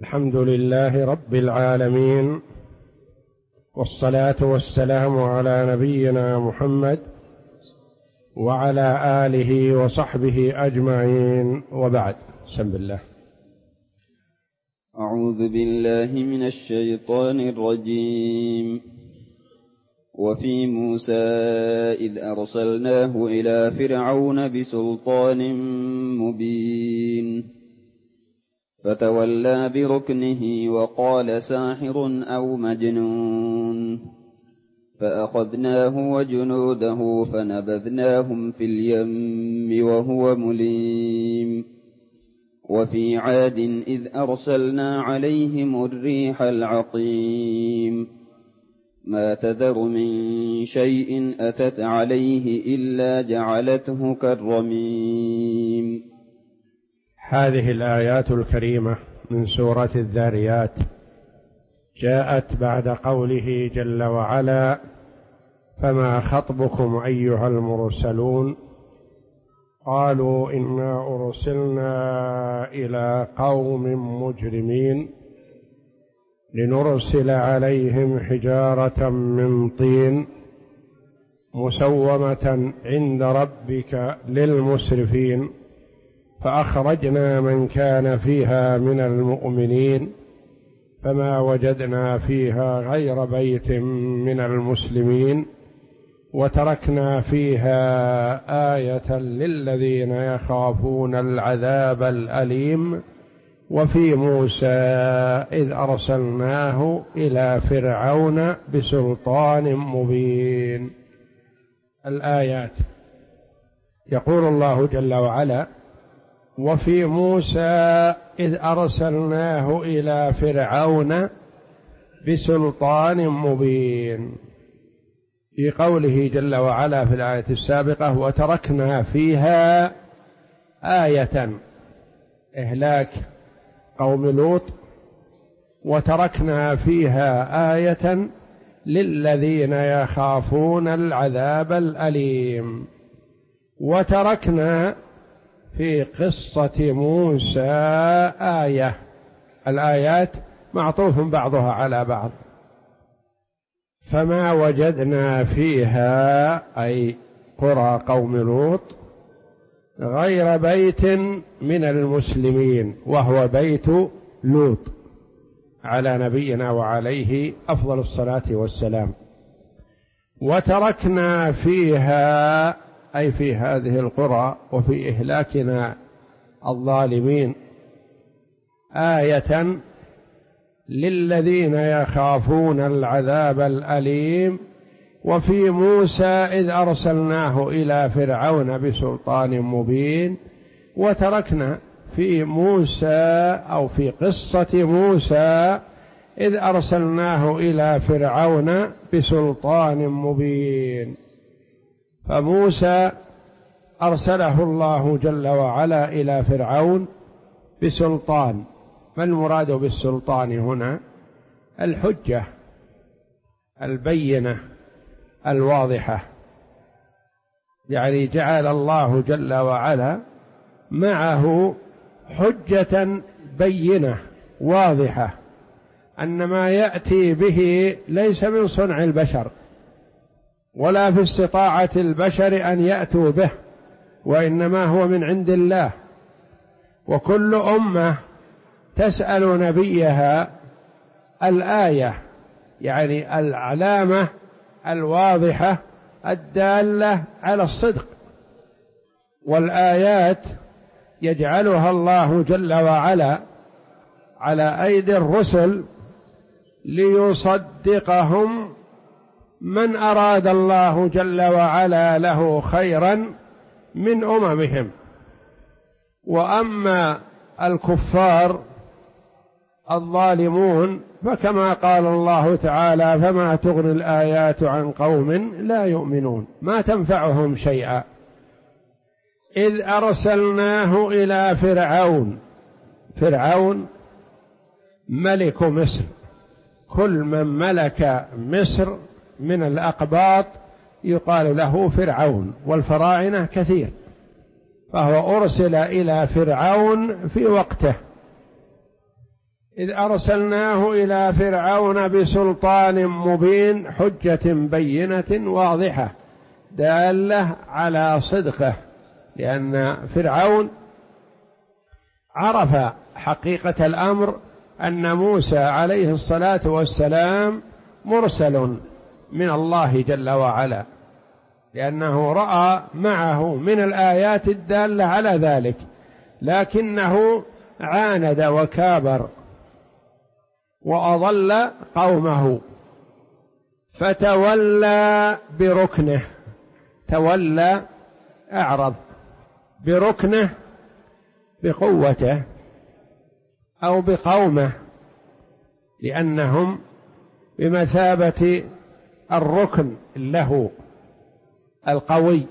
الحمد لله رب العالمين، والصلاة والسلام على نبينا محمد وعلى آله وصحبه أجمعين، وبعد. بسم الله. أعوذ بالله من الشيطان الرجيم. وفي موسى إذ أرسلناه إلى فرعون بسلطان مبين فتولى بركنه وقال ساحر أو مجنون، فأخذناه وجنوده فنبذناهم في اليم وهو مليم. وفي عاد إذ أرسلنا عليهم الريح العقيم، ما تذر من شيء أتت عليه إلا جعلته كالرميم. هذه الآيات الكريمة من سورة الذاريات جاءت بعد قوله جل وعلا: فما خطبكم أيها المرسلون؟ قالوا إنا أرسلنا إلى قوم مجرمين لنرسل عليهم حجارة من طين مسومة عند ربك للمسرفين، فأخرجنا من كان فيها من المؤمنين فما وجدنا فيها غير بيت من المسلمين وتركنا فيها آية للذين يخافون العذاب الأليم. وفي موسى إذ أرسلناه إلى فرعون بسلطان مبين. الآيات. يقول الله جل وعلا: وفي موسى إذ أرسلناه إلى فرعون بسلطان مبين. في قوله جل وعلا في الآية السابقة: وتركنا فيها آية، إهلاك قوم لوط، وتركنا فيها آية للذين يخافون العذاب الأليم. وتركنا في قصة موسى آية. الآيات معطوف بعضها على بعض. فما وجدنا فيها أي قرى قوم لوط غير بيت من المسلمين، وهو بيت لوط على نبينا وعليه أفضل الصلاة والسلام. وتركنا فيها أي في هذه القرى وفي إهلاكنا الظالمين آية للذين يخافون العذاب الأليم. وفي موسى إذ أرسلناه إلى فرعون بسلطان مبين. وتركنا في موسى أو في قصة موسى إذ أرسلناه إلى فرعون بسلطان مبين. فموسى أرسله الله جل وعلا إلى فرعون بسلطان. ما المراد بالسلطان هنا؟ الحجة البينة الواضحة، يعني جعل الله جل وعلا معه حجة بينة واضحة أن ما يأتي به ليس من صنع البشر ولا في استطاعة البشر أن يأتوا به، وإنما هو من عند الله. وكل أمة تسأل نبيها الآية، يعني العلامة الواضحة الدالة على الصدق. والآيات يجعلها الله جل وعلا على أيدي الرسل ليصدقهم من أراد الله جل وعلا له خيرا من أممهم. وأما الكفار الظالمون فكما قال الله تعالى: فما تغني الآيات عن قوم لا يؤمنون، ما تنفعهم شيئا. إذ أرسلناه إلى فرعون. فرعون ملك مصر، كل من ملك مصر من الأقباط يقال له فرعون، والفراعنة كثير، فهو أرسل إلى فرعون في وقته. إذ أرسلناه إلى فرعون بسلطان مبين، حجة بينة واضحة دالة على صدقه، لأن فرعون عرف حقيقة الأمر أن موسى عليه الصلاة والسلام مرسل من الله جل وعلا، لأنه رأى معه من الآيات الدالة على ذلك، لكنه عاند وكابر وأضل قومه، فتولى بركنه، تولى أعرض بركنه بقوته أو بقومه، لأنهم بمثابة الركن له القوي،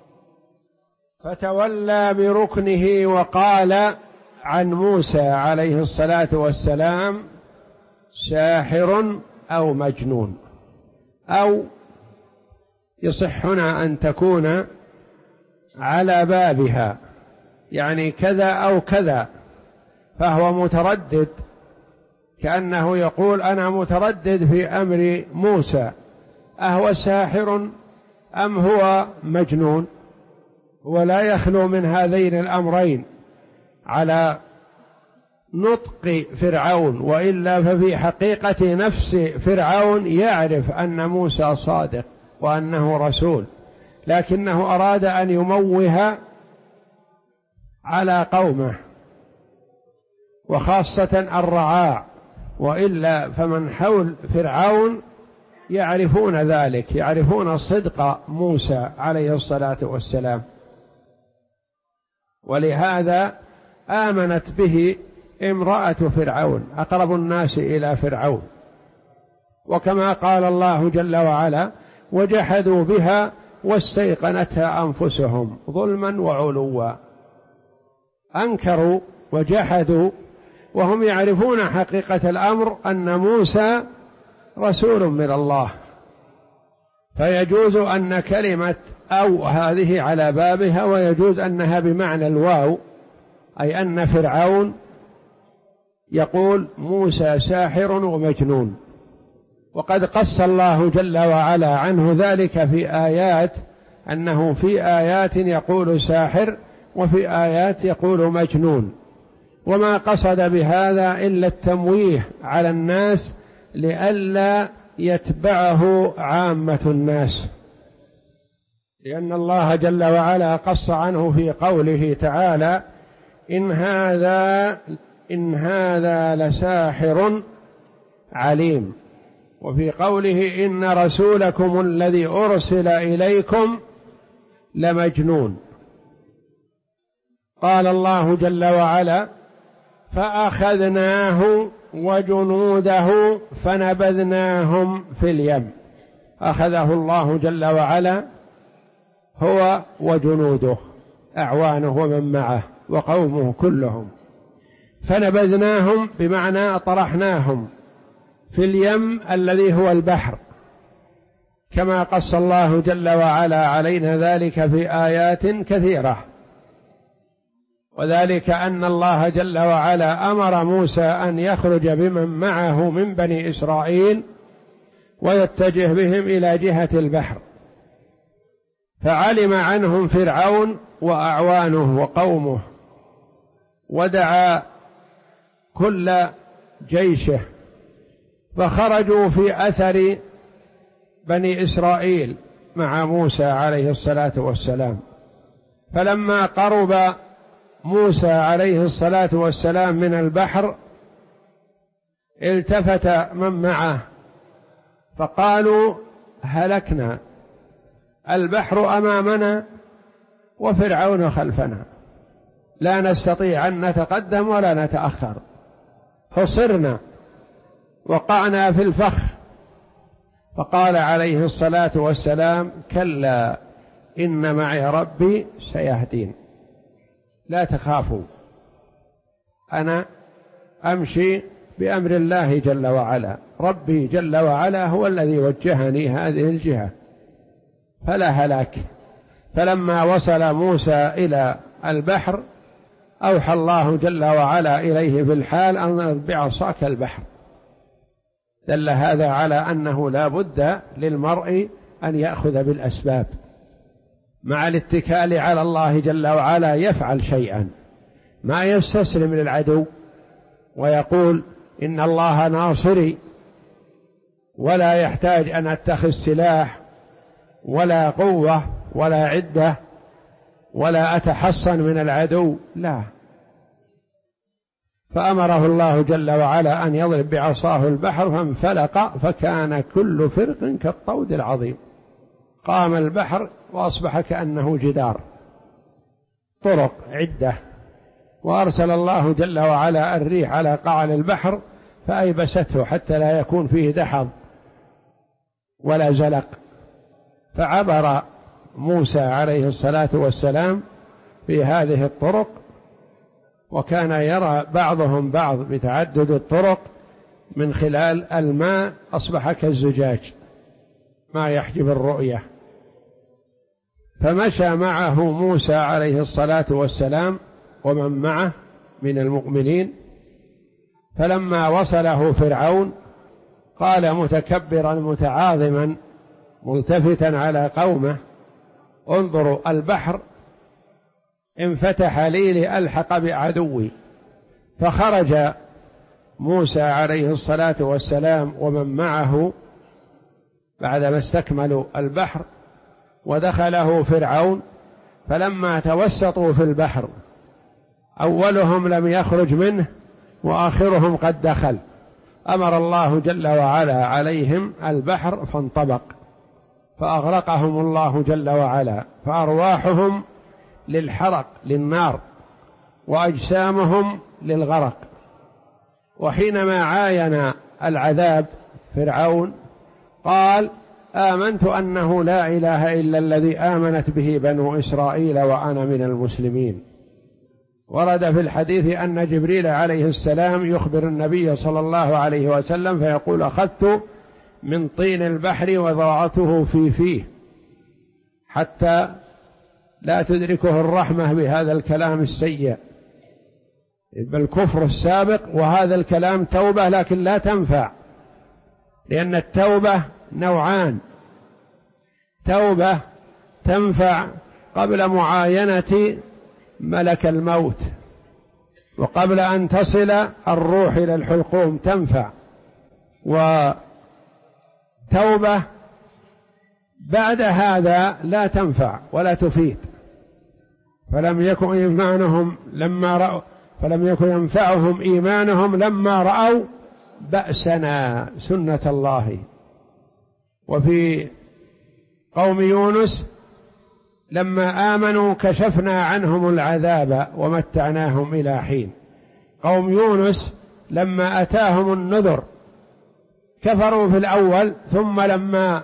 فتولى بركنه وقال عن موسى عليه الصلاة والسلام ساحر أو مجنون، أو يصح هنا أن تكون على بابها، يعني كذا أو كذا، فهو متردد، كأنه يقول أنا متردد في أمر موسى، أهو ساحر أم هو مجنون؟ ولا يخلو من هذين الأمرين على نطق فرعون، وإلا ففي حقيقة نفس فرعون يعرف أن موسى صادق وأنه رسول، لكنه أراد أن يموه على قومه وخاصة الرعاع، وإلا فمن حول فرعون يعرفون ذلك، يعرفون صدق موسى عليه الصلاة والسلام، ولهذا آمنت به امرأة فرعون، أقرب الناس إلى فرعون، وكما قال الله جل وعلا وجحدوا بها واستيقنتها أنفسهم ظلما وعلوا، أنكروا وجحدوا وهم يعرفون حقيقة الأمر أن موسى رسول من الله، فيجوز أن كلمة أو هذه على بابها، ويجوز أنها بمعنى الواو، أي أن فرعون يقول موسى ساحر ومجنون. وقد قص الله جل وعلا عنه ذلك في آيات، أنه في آيات يقول ساحر وفي آيات يقول مجنون، وما قصد بهذا إلا التمويه على الناس لئلا يتبعه عامة الناس، لأن الله جل وعلا قص عنه في قوله تعالى إن هذا لساحر عليم، وفي قوله إن رسولكم الذي أرسل إليكم لمجنون. قال الله جل وعلا فأخذناه وجنوده فنبذناهم في اليم، أخذه الله جل وعلا هو وجنوده أعوانه ومن معه وقومه كلهم، فنبذناهم بمعنى طرحناهم في اليم الذي هو البحر، كما قص الله جل وعلا علينا ذلك في آيات كثيرة. وذلك أن الله جل وعلا أمر موسى أن يخرج بمن معه من بني إسرائيل ويتجه بهم إلى جهة البحر، فعلم عنهم فرعون وأعوانه وقومه، ودعا كل جيشه، فخرجوا في أثر بني إسرائيل مع موسى عليه الصلاة والسلام. فلما قرب موسى عليه الصلاة والسلام من البحر التفت من معه فقالوا هلكنا، البحر أمامنا وفرعون خلفنا، لا نستطيع أن نتقدم ولا نتأخر، حصرنا وقعنا في الفخ. فقال عليه الصلاة والسلام كلا إن معي ربي سيهدين، لا تخافوا، أنا أمشي بأمر الله جل وعلا، ربي جل وعلا هو الذي وجهني هذه الجهة، فلا هلاك. فلما وصل موسى إلى البحر أوحى الله جل وعلا إليه في الحال أن اضرب بعصاك البحر. دل هذا على أنه لا بد للمرء أن يأخذ بالأسباب، مع الاتكال على الله جل وعلا يفعل شيئا، ما يستسلم للعدو ويقول إن الله ناصري ولا يحتاج أن أتخذ سلاح ولا قوة ولا عدة ولا أتحصن من العدو، لا. فأمره الله جل وعلا أن يضرب بعصاه البحر فانفلق فكان كل فرق كالطود العظيم. قام البحر وأصبح كأنه جدار، طرق عدة. وأرسل الله جل وعلا الريح على قعر البحر فأيبسته حتى لا يكون فيه دحض ولا زلق، فعبر موسى عليه الصلاة والسلام في هذه الطرق. وكان يرى بعضهم بعض بتعدد الطرق من خلال الماء أصبح كالزجاج ما يحجب الرؤية. فمشى معه موسى عليه الصلاة والسلام ومن معه من المؤمنين، فلما وصله فرعون قال متكبرا متعاظما ملتفتا على قومه: انظروا البحر انفتح لي لألحق بعدوي. فخرج موسى عليه الصلاة والسلام ومن معه بعدما استكملوا البحر ودخله فرعون، فلما توسطوا في البحر أولهم لم يخرج منه وآخرهم قد دخل، أمر الله جل وعلا عليهم البحر فانطبق فأغرقهم الله جل وعلا، فأرواحهم للحرق للنار وأجسامهم للغرق. وحينما عاين العذاب فرعون قال: آمنت أنه لا إله إلا الذي آمنت به بنو إسرائيل وأنا من المسلمين. ورد في الحديث أن جبريل عليه السلام يخبر النبي صلى الله عليه وسلم فيقول: أخذت من طين البحر وضعته في فيه حتى لا تدركه الرحمة بهذا الكلام السيء، بالكفر السابق. وهذا الكلام توبة لكن لا تنفع، لأن التوبة نوعان: توبة تنفع قبل معاينة ملك الموت وقبل أن تصل الروح إلى الحلقوم تنفع، وتوبة بعد هذا لا تنفع ولا تفيد. فلم يكن ينفعهم إيمانهم لما رأوا بأسنا سنة الله. وفي قوم يونس لما آمنوا كشفنا عنهم العذاب ومتعناهم إلى حين. قوم يونس لما أتاهم النذر كفروا في الأول، ثم لما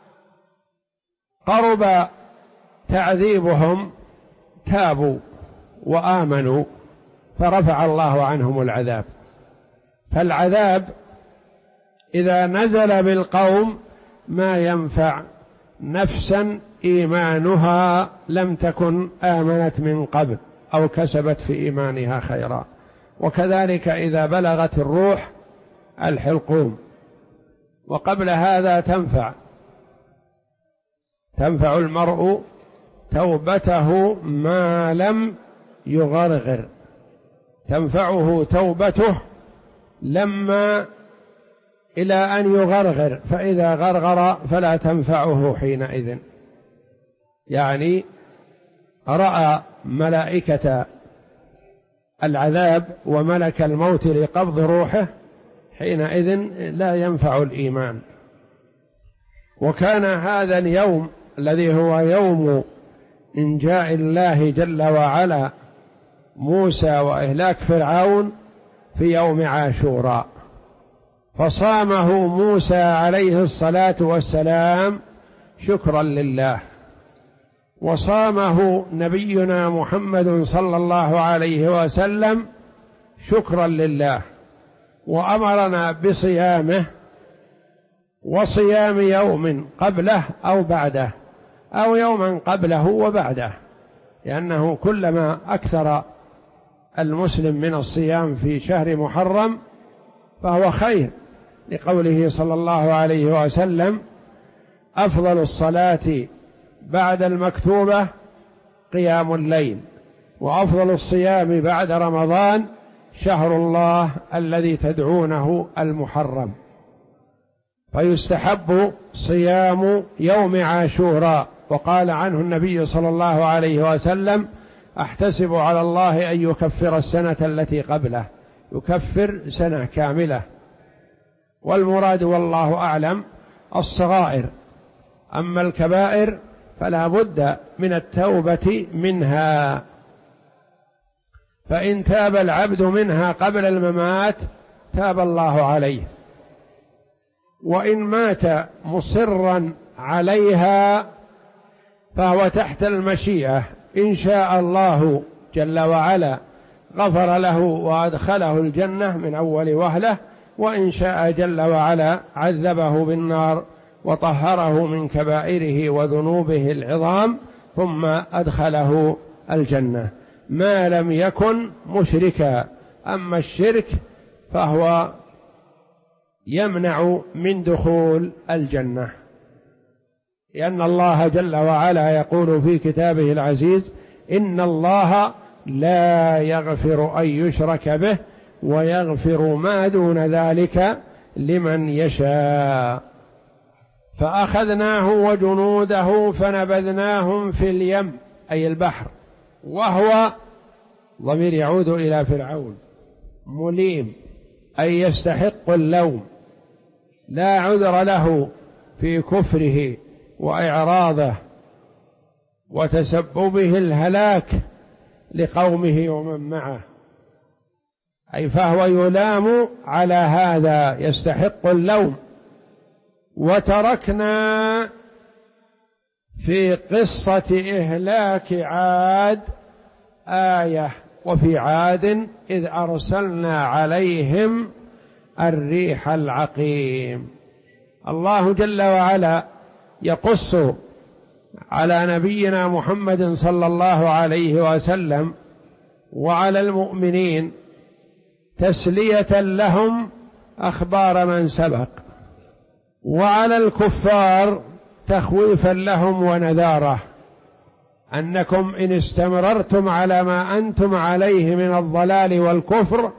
قرب تعذيبهم تابوا وآمنوا فرفع الله عنهم العذاب. فالعذاب إذا نزل بالقوم ما ينفع نفسا إيمانها لم تكن آمنت من قبل أو كسبت في إيمانها خيرا. وكذلك إذا بلغت الروح الحلقوم وقبل هذا تنفع المرء توبته ما لم يغرغر، تنفعه توبته لما إلى أن يغرغر، فإذا غرغر فلا تنفعه حينئذ. يعني رأى ملائكة العذاب وملك الموت لقبض روحه، حينئذ لا ينفع الإيمان. وكان هذا اليوم الذي هو يوم إنجاء الله جل وعلا موسى وإهلاك فرعون في يوم عاشوراء، فصامه موسى عليه الصلاة والسلام شكرا لله، وصامه نبينا محمد صلى الله عليه وسلم شكرا لله، وأمرنا بصيامه وصيام يوم قبله أو بعده أو يوما قبله وبعده، لأنه كلما أكثر المسلم من الصيام في شهر محرم فهو خير، لقوله صلى الله عليه وسلم: أفضل الصلاة بعد المكتوبة قيام الليل، وأفضل الصيام بعد رمضان شهر الله الذي تدعونه المحرم. فيستحب صيام يوم عاشوراء، وقال عنه النبي صلى الله عليه وسلم: أحتسب على الله أن يكفر السنة التي قبله، يكفر سنة كاملة. والمراد والله أعلم الصغائر، أما الكبائر فلا بد من التوبة منها، فإن تاب العبد منها قبل الممات تاب الله عليه، وإن مات مصرا عليها فهو تحت المشيئة، إن شاء الله جل وعلا غفر له وأدخله الجنة من أول وهلة، وإن شاء جل وعلا عذبه بالنار وطهره من كبائره وذنوبه العظام ثم أدخله الجنة، ما لم يكن مشركا. أما الشرك فهو يمنع من دخول الجنة، لأن الله جل وعلا يقول في كتابه العزيز: إن الله لا يغفر أن يشرك به ويغفر ما دون ذلك لمن يشاء. فأخذناه وجنوده فنبذناهم في اليم، أي البحر، وهو ضمير يعود إلى فرعون، مليم أي يستحق اللوم، لا عذر له في كفره وإعراضه وتسببه الهلاك لقومه ومن معه، أي فهو يلام على هذا، يستحق اللوم. وتركنا في قصة إهلاك عاد آية: وفي عاد إذ أرسلنا عليهم الريح العقيم. الله جل وعلا يقص على نبينا محمد صلى الله عليه وسلم وعلى المؤمنين تسلية لهم أخبار من سبق، وعلى الكفار تخويفا لهم ونذارة، أنكم إن استمررتم على ما أنتم عليه من الضلال والكفر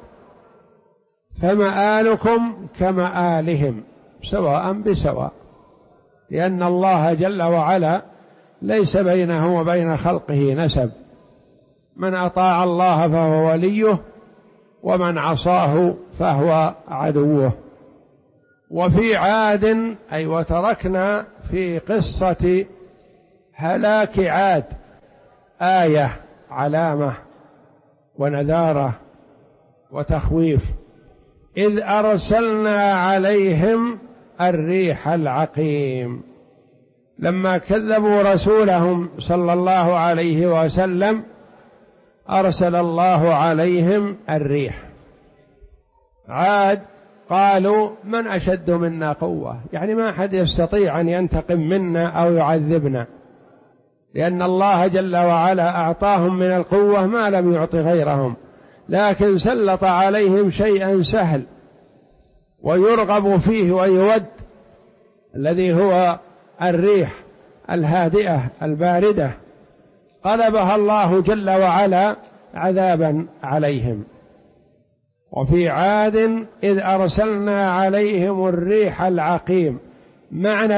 فمآلكم كمآلهم سواء بسواء، لأن الله جل وعلا ليس بينه وبين خلقه نسب، من أطاع الله فهو وليه ومن عصاه فهو عدوه. وفي عاد أي وتركنا في قصة هلاك عاد آية، علامة ونذارة وتخويف: إذ أرسلنا عليهم الريح العقيم، لما كذبوا رسولهم صلى الله عليه وسلم أرسل الله عليهم الريح. عاد قالوا: من أشد منا قوة، يعني ما أحد يستطيع أن ينتقم منا أو يعذبنا، لأن الله جل وعلا أعطاهم من القوة ما لم يعط غيرهم، لكن سلط عليهم شيئا سهل ويرغب فيه ويود، الذي هو الريح الهادئة الباردة، قلبها الله جل وعلا عذابا عليهم. وفي عاد إذ أرسلنا عليهم الريح العقيم. معنى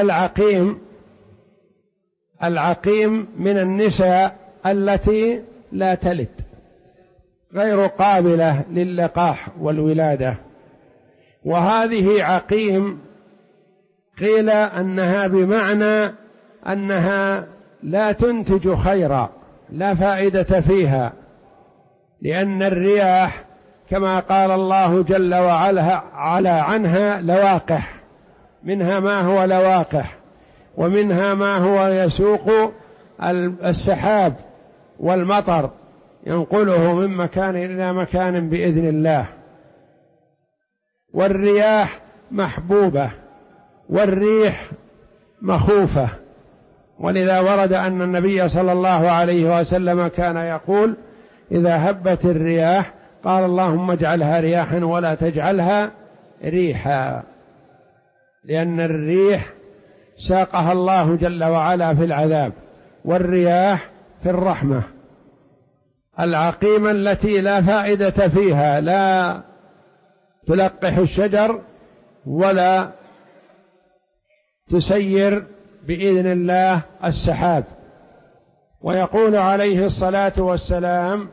العقيم من النساء التي لا تلد، غير قابلة للقاح والولادة، وهذه عقيم قيل أنها بمعنى أنها لا تنتج خيرا، لا فائدة فيها، لأن الرياح كما قال الله جل وعلا عنها لواقح، منها ما هو لواقح ومنها ما هو يسوق السحاب والمطر ينقله من مكان إلى مكان بإذن الله. والرياح محبوبة والريح مخوفة، ولذا ورد أن النبي صلى الله عليه وسلم كان يقول: إذا هبت الرياح قال اللهم اجعلها رياحا ولا تجعلها ريحا، لأن الريح ساقها الله جل وعلا في العذاب، والرياح في الرحمة العقيمة التي لا فائدة فيها، لا تلقح الشجر ولا تسير بإذن الله السحاب. ويقول عليه الصلاة والسلام: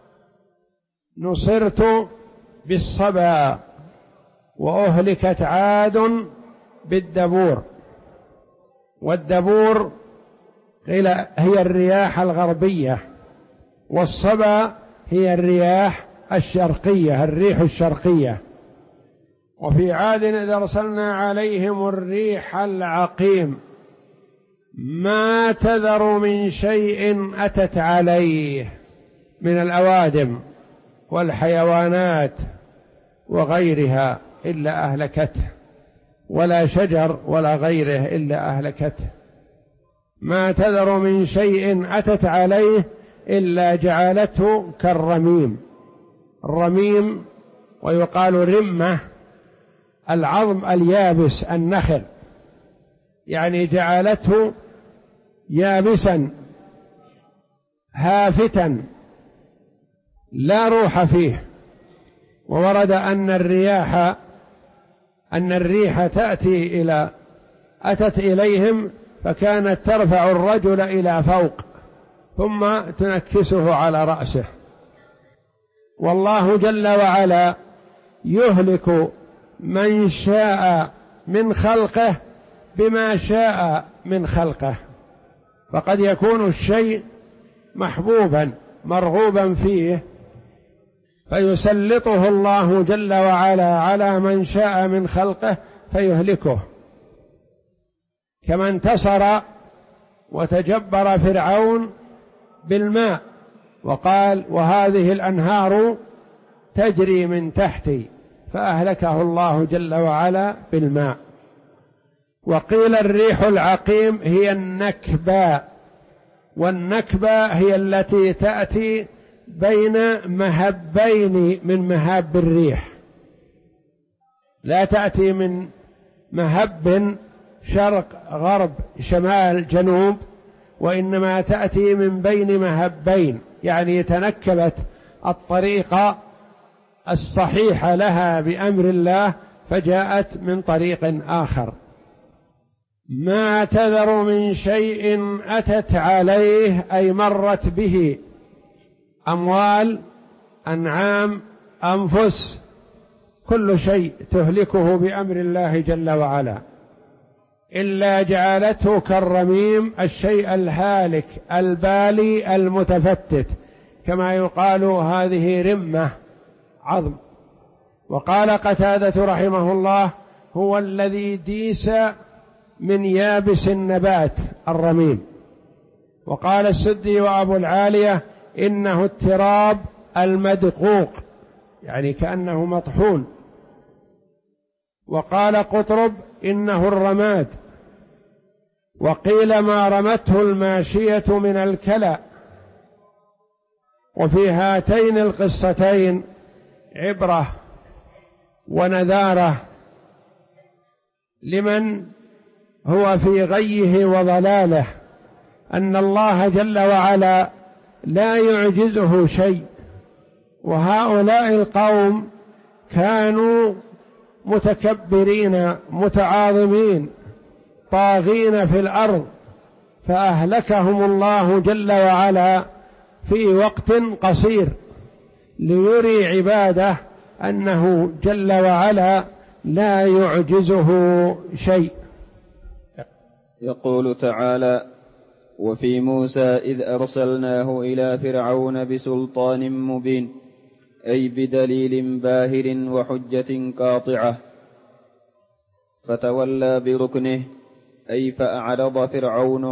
نصرت بالصبا وأهلكت عاد بالدبور. والدبور قيل هي الرياح الغربية، والصبا هي الرياح الشرقية، الريح الشرقية. وفي عاد إذ أرسلنا عليهم الريح العقيم ما تذر من شيء أتت عليه من الأوادم والحيوانات وغيرها إلا أهلكته، ولا شجر ولا غيره إلا أهلكته. ما تذر من شيء أتت عليه إلا جعلته كالرميم. الرميم ويقال رمة العظم اليابس النخل، يعني جعلته يابسا هافتا لا روح فيه. وورد أن الريح أتت إليهم فكانت ترفع الرجل إلى فوق ثم تنكسه على رأسه. والله جل وعلا يهلك من شاء من خلقه بما شاء من خلقه، فقد يكون الشيء محبوبا مرغوبا فيه فيسلطه الله جل وعلا على من شاء من خلقه فيهلكه، كما انتصر وتجبر فرعون بالماء وقال: وهذه الأنهار تجري من تحتي، فأهلكه الله جل وعلا بالماء. وقيل الريح العقيم هي النكبة، والنكبة هي التي تأتي بين مهبين من مهاب الريح، لا تأتي من مهب شرق غرب شمال جنوب، وإنما تأتي من بين مهبين، يعني تنكبت الطريق الصحيح لها بأمر الله فجاءت من طريق آخر. ما تذر من شيء أتت عليه أي مرت به، أموال، أنعام، أنفس، كل شيء تهلكه بأمر الله جل وعلا، إلا جعلته كالرميم، الشيء الهالك البالي المتفتت، كما يقال هذه رمة عظم. وقال قتادة رحمه الله: هو الذي ديس من يابس النبات الرميم. وقال السدي وأبو العالية: إنه التراب المدقوق، يعني كأنه مطحون. وقال قطرب: إنه الرماد. وقيل ما رمته الماشية من الكلى. وفي هاتين القصتين عبرة ونذارة لمن هو في غيه وضلاله، أن الله جل وعلا لا يعجزه شيء. وهؤلاء القوم كانوا متكبرين متعاظمين طاغين في الأرض، فأهلكهم الله جل وعلا في وقت قصير ليري عباده أنه جل وعلا لا يعجزه شيء. يقول تعالى: وفي موسى إذ أرسلناه إلى فرعون بسلطان مبين، أي بدليل باهر وحجة قاطعة، فتولى بركنه، أي فأعرض فرعون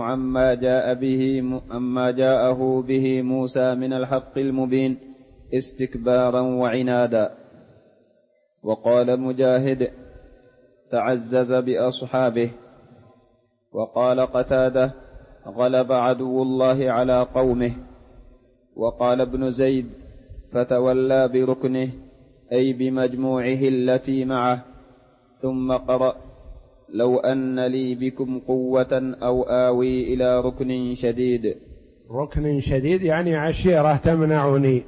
عما جاءه به موسى من الحق المبين استكبارا وعنادا. وقال مجاهد: تعزز بأصحابه. وقال قتادة: غلب عدو الله على قومه. وقال ابن زيد: فتولى بركنه أي بمجموعه التي معه، ثم قرأ: لو أن لي بكم قوة أو آوي إلى ركن شديد. ركن شديد يعني عشيرة تمنعني.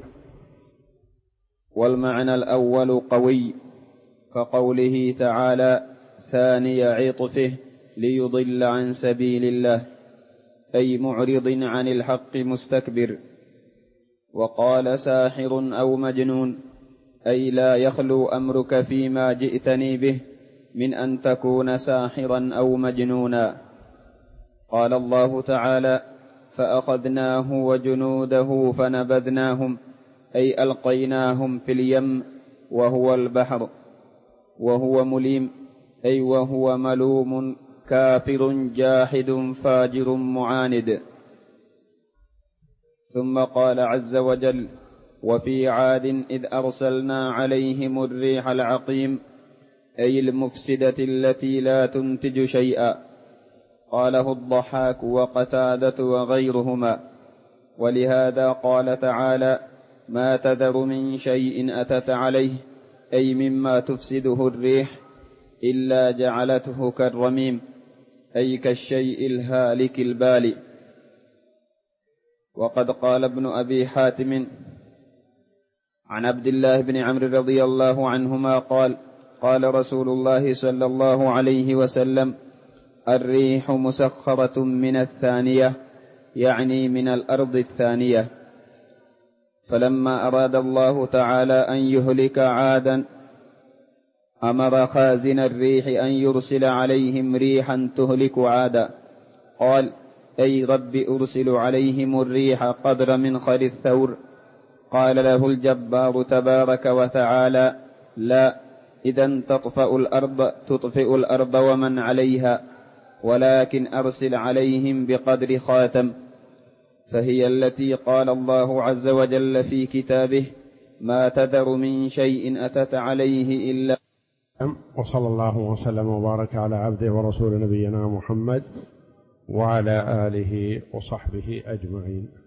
والمعنى الأول قوي، كقوله تعالى: ثاني عطفه ليضل عن سبيل الله، أي معرض عن الحق مستكبر. وقال ساحر أو مجنون، أي لا يخلو أمرك فيما جئتني به من أن تكون ساحرا أو مجنونا. قال الله تعالى: فأخذناه وجنوده فنبذناهم، أي ألقيناهم في اليم وهو البحر. وهو مليم، أي وهو ملوم كافر جاحد فاجر معاند. ثم قال عز وجل: وفي عاد إذ أرسلنا عليهم الريح العقيم، أي المفسدة التي لا تنتج شيئا. قاله الضحاك وقتادة وغيرهما. ولهذا قال تعالى: ما تذر من شيء أتت عليه، أي مما تفسده الريح، إلا جعلته كالرميم، أي كالشيء الهالك البالي. وقد قال ابن أبي حاتم عن عبد الله بن عمرو رضي الله عنهما قال: قال رسول الله صلى الله عليه وسلم: الريح مسخرة من الثانية، يعني من الأرض الثانية. فلما أراد الله تعالى أن يهلك عادا أمر خازن الريح أن يرسل عليهم ريحا تهلك عادا. قال: أي رب أرسل عليهم الريح قدر منخر الثور. قال له الجبار تبارك وتعالى: لا، إذن تطفئ الأرض ومن عليها، ولكن أرسل عليهم بقدر خاتم. فهي التي قال الله عز وجل في كتابه: ما تذر من شيء أتت عليه إلا. وصلى الله وسلم وبارك على عبده ورسول نبينا محمد وعلى آله وصحبه أجمعين.